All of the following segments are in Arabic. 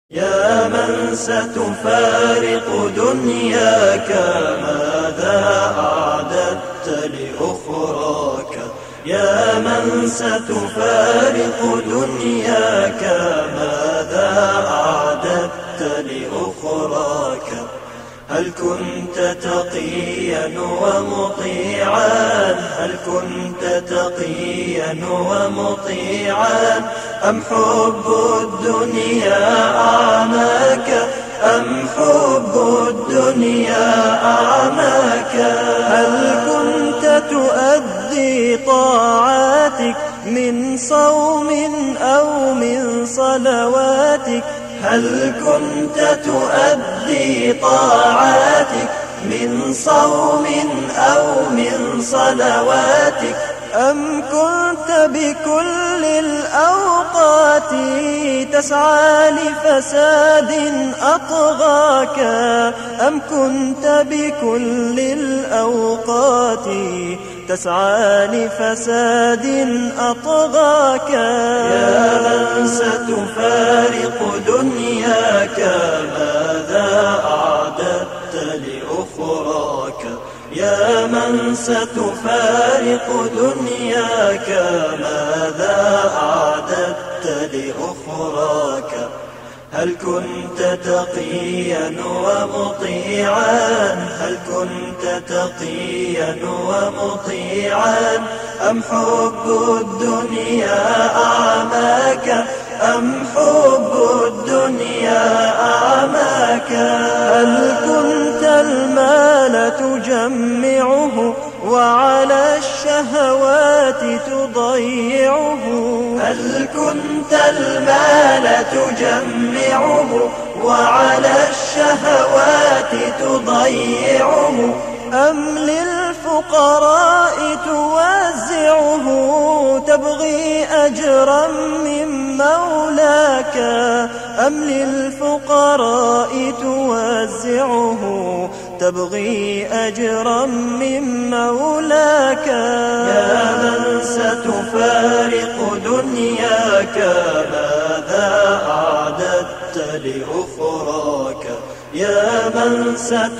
يا من ستفارق دنياك، ماذا أعددت لأخراك؟ يا من ستفارق دنياك، ماذا أعددت لأخراك؟ هل كنت تقيا ومطيعا؟ هل كنت تقيا ومطيعا؟ أم حب الدنيا أعماك؟ أم حب الدنيا أعماك؟ هل كنت تؤدي طاعاتك من صوم أو من صلواتك؟ هل كنت تؤدي طاعاتك من صوم أو من صلواتك؟ أم كنت بكل الأوقات تسعى لفساد أطغاك؟ أم كنت بكل الأوقات تسعى لفساد أطغاك؟ يا من ستفارق دنياك، ماذا أعددت لأخراك؟ يا من ستفارق دنياك، ماذا أعددت لأخراك؟ هل كنت تقيا ومطيعا؟ هل كنت تقيا ومطيعا؟ أم حب الدنيا أعماك؟ أم حب الدنيا أعماك؟ هل كنت المال تجمعه وعلى الشهوات تضيعه؟ هل كنت المال تجمعه وعلى الشهوات تضيعه؟ أم للفقراء توزعه تبغي أجرا من مولاك؟ أم للفقراء توزعه تبغي أجرا من مولاك؟ يا من ستفارق دنياك، ماذا أعددت لأخراك؟ يا من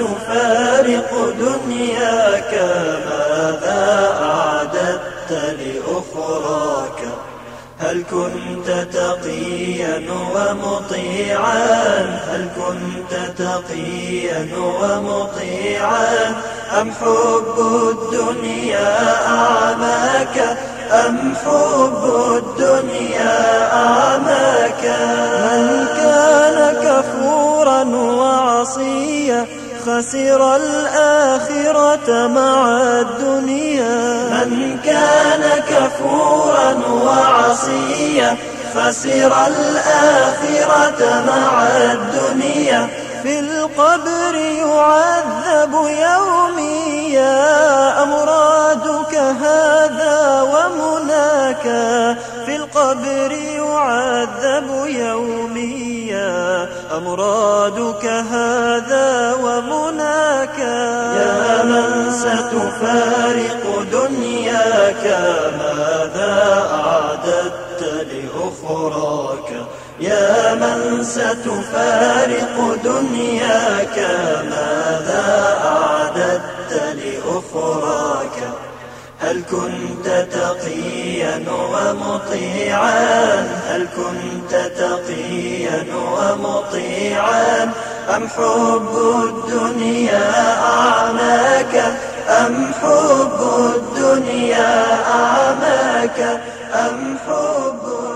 ستفارق دنياك، ماذا أعددت لأخراك؟ هل كنت تقيا ومطيعا؟ هل كنت تقيا ومطيعا؟ أم حب الدنيا أعماك؟ أم حب الدنيا أعماك؟ من كان كفورا وعصيا خسر الآخرة مع الدنيا. من كان كفورا وعصيا خسر الآخرة مع الدنيا. في القبر يعذب يوميا أمرادك هذا ومناك. في القبر يعذب يوميا أمرادك هذا ومناك. يا من ستفارق دنياك، ماذا أعددت لأخراك؟ يا من ستفارق دنياك، ماذا أعددت لأخراك؟ هل كنت تقيا ومطيعا؟ هل كنت تقيا ومطيعا؟ أم حب الدنيا أعماك؟ أم حب الدنيا أعماك؟ أم حب